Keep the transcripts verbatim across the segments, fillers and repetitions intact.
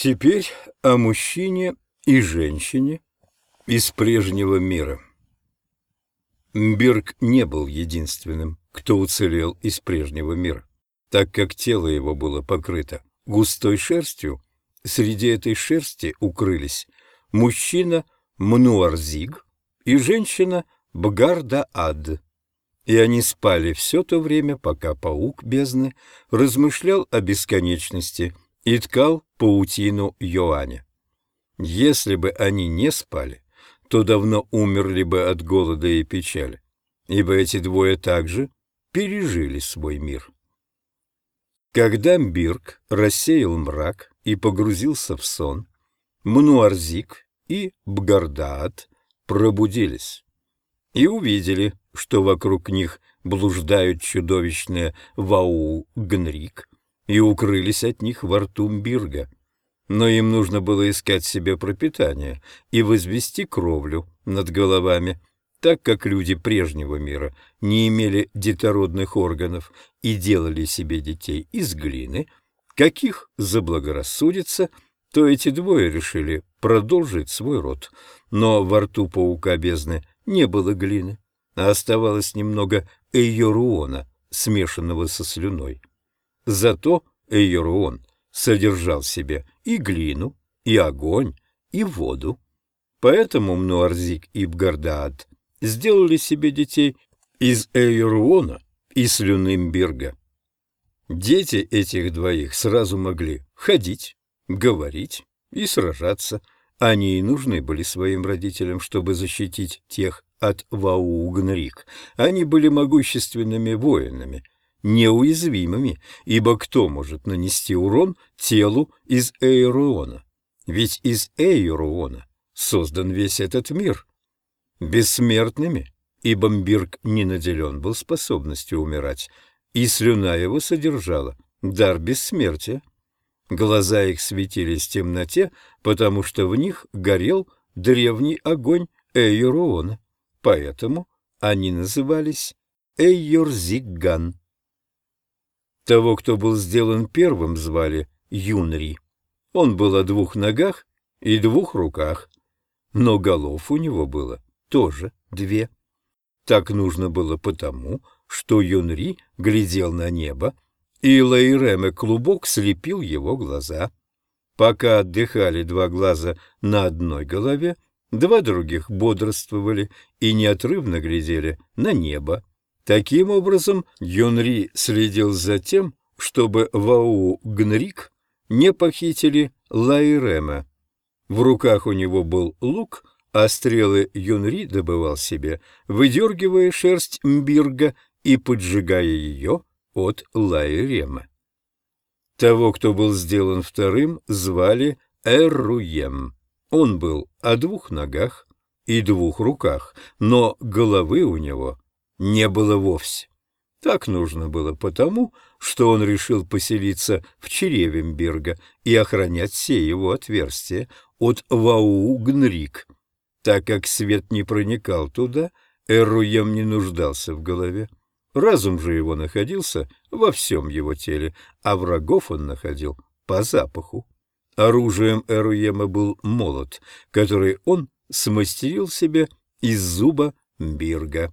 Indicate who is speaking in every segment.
Speaker 1: Теперь о мужчине и женщине из прежнего мира. Бирг не был единственным, кто уцелел из прежнего мира. Так как тело его было покрыто густой шерстью, среди этой шерсти укрылись мужчина Мнуарзиг и женщина Бгарда-Ад. И они спали все то время, пока паук бездны размышлял о бесконечности и ткал паутину Йоаня. Если бы они не спали, то давно умерли бы от голода и печали, ибо эти двое также пережили свой мир. Когда Бирг рассеял мрак и погрузился в сон, Мнуарзиг и Бгардаат пробудились и увидели, что вокруг них блуждают чудовищные Вау-Гнрик, и укрылись от них во рту Бирга. Но им нужно было искать себе пропитание и возвести кровлю над головами, так как люди прежнего мира не имели детородных органов и делали себе детей из глины, каких заблагорассудится, то эти двое решили продолжить свой род. Но во рту паука бездны не было глины, а оставалось немного эйоруона, смешанного со слюной. Зато эйоруон содержал в себе и глину, и огонь, и воду. Поэтому Мнуарзиг и Бгардаат сделали себе детей из эйоруона и слюны Бирга. Дети этих двоих сразу могли ходить, говорить и сражаться. Они и нужны были своим родителям, чтобы защитить тех от Вау-Гнрик. Они были могущественными воинами, неуязвимыми, ибо кто может нанести урон телу из эйоруона? Ведь из эйоруона создан весь этот мир. Бессмертными, ибо Бирг не наделен был способностью умирать, и слюна его содержала дар бессмертия. Глаза их светились в темноте, потому что в них горел древний огонь эйоруона, поэтому они назывались Эйорзигган. Того, кто был сделан первым, звали Юнри. Он был о двух ногах и двух руках, но голов у него было тоже две. Так нужно было потому, что Юнри глядел на небо, и Лаираме-клубок слепил его глаза. Пока отдыхали два глаза на одной голове, два других бодрствовали и неотрывно глядели на небо. Таким образом, Юнри следил за тем, чтобы Вау-Гнрик не похитили Лаирема. В руках у него был лук, а стрелы Юнри добывал себе, выдергивая шерсть Бирга и поджигая ее от Лаирема. Того, кто был сделан вторым, звали Эруем. Он был о двух ногах и двух руках, но головы у него не было вовсе. Так нужно было потому, что он решил поселиться в чреве Бирга и охранять все его отверстия от Вау-Гнрик. Так как свет не проникал туда, Эруем не нуждался в голове. Разум же его находился во всем его теле, а врагов он находил по запаху. Оружием Эруема был молот, который он смастерил себе из зуба Бирга.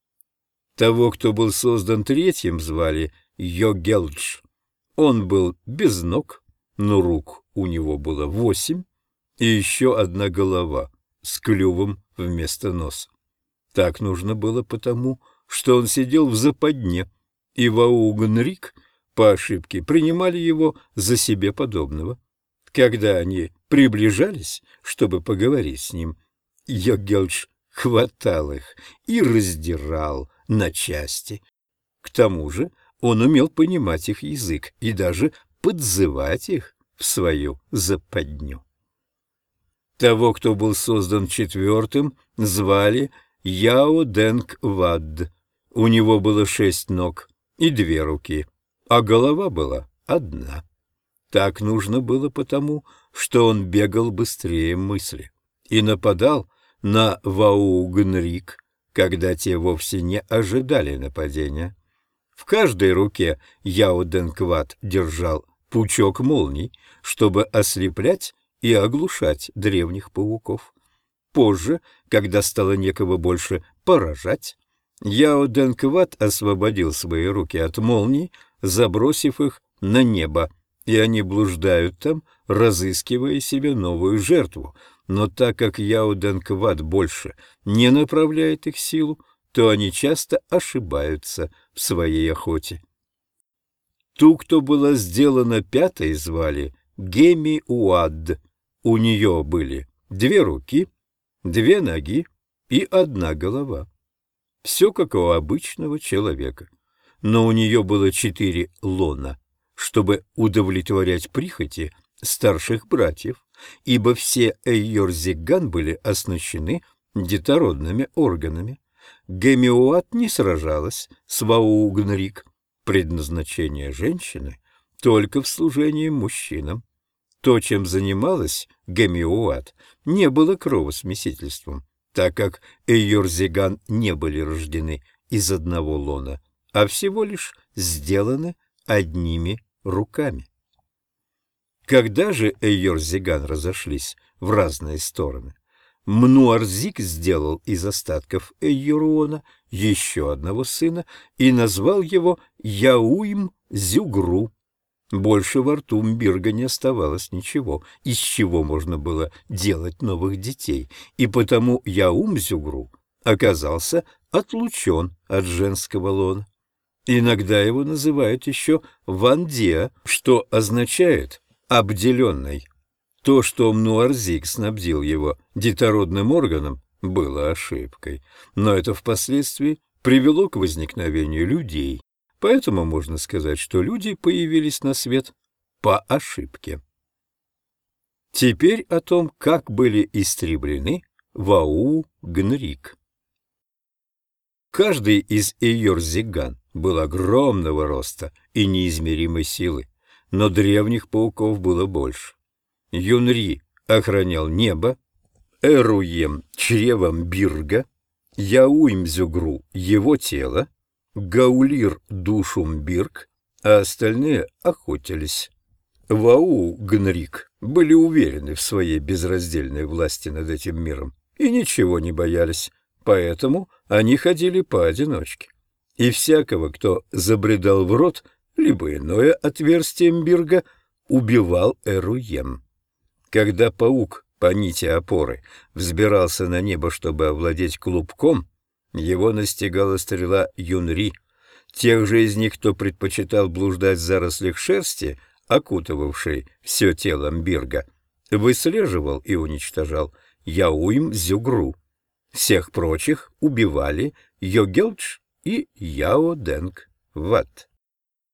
Speaker 1: Того, кто был создан третьим, звали Йогелдж. Он был без ног, но рук у него было восемь, и еще одна голова с клювом вместо носа. Так нужно было потому, что он сидел в западне, и Вау-Гнрик по ошибке принимали его за себе подобного. Когда они приближались, чтобы поговорить с ним, Йогелдж хватал их и раздирал на части. К тому же он умел понимать их язык и даже подзывать их в свою западню. Того, кто был создан четвертым, звали Яо-Денг-Вад. У него было шесть ног и две руки, а голова была одна. Так нужно было потому, что он бегал быстрее мысли и нападал на Вау-Гнрик, когда те вовсе не ожидали нападения. В каждой руке Яо-Денг-Вад держал пучок молний, чтобы ослеплять и оглушать древних пауков. Позже, когда стало некого больше поражать, Яо Денкват освободил свои руки от молний, забросив их на небо, и они блуждают там, разыскивая себе новую жертву. Но так как Яо Денкват больше не направляет их силу, то они часто ошибаются в своей охоте. Ту, кто была сделана пятой, звали Геми-Уад. У нее были две руки, две ноги и одна голова. Все как у обычного человека. Но у нее было четыре лона, чтобы удовлетворять прихоти старших братьев, ибо все Эйор-Зиган были оснащены детородными органами. Гемиуат не сражалась с Ваугнрик. Предназначение женщины только в служении мужчинам. То, чем занималась Гемиуат, не было кровосмесительством, так как Эйор-Зиган не были рождены из одного лона, а всего лишь сделаны одними руками. Когда же Эйор-Зиган разошлись в разные стороны, Мнуарзик сделал из остатков Эйоруона еще одного сына и назвал его Яуим-Зюгру. Больше во рту Мбирга не оставалось ничего, из чего можно было делать новых детей, и потому Яум-Зюгру оказался отлучен от женского лона. Иногда его называют еще Вандия, что означает «обделенный». То, что Мнуарзик снабдил его детородным органом, было ошибкой, но это впоследствии привело к возникновению людей, поэтому можно сказать, что люди появились на свет по ошибке. Теперь о том, как были истреблены Вау-Гнрик. Каждый из Эйор-Зиган был огромного роста и неизмеримой силы, но древних пауков было больше. Юнри охранял небо, Эруем — чрево Мбирга, Яуим-Зюгру — его тело, Гаулир — душу Мбирг, а остальные охотились. Вау-Гнрик были уверены в своей безраздельной власти над этим миром и ничего не боялись, поэтому они ходили поодиночке. И всякого, кто забредал в рот, либо иное отверстие Мбирга, убивал Эруем. Когда паук по нити опоры взбирался на небо, чтобы овладеть клубком, его настигала стрела Юнри. Тех же из них, кто предпочитал блуждать в зарослях шерсти, окутывавшей все тело Мбирга, выслеживал и уничтожал Яуим-Зюгру. Всех прочих убивали Йогелдж и Яо Денкват.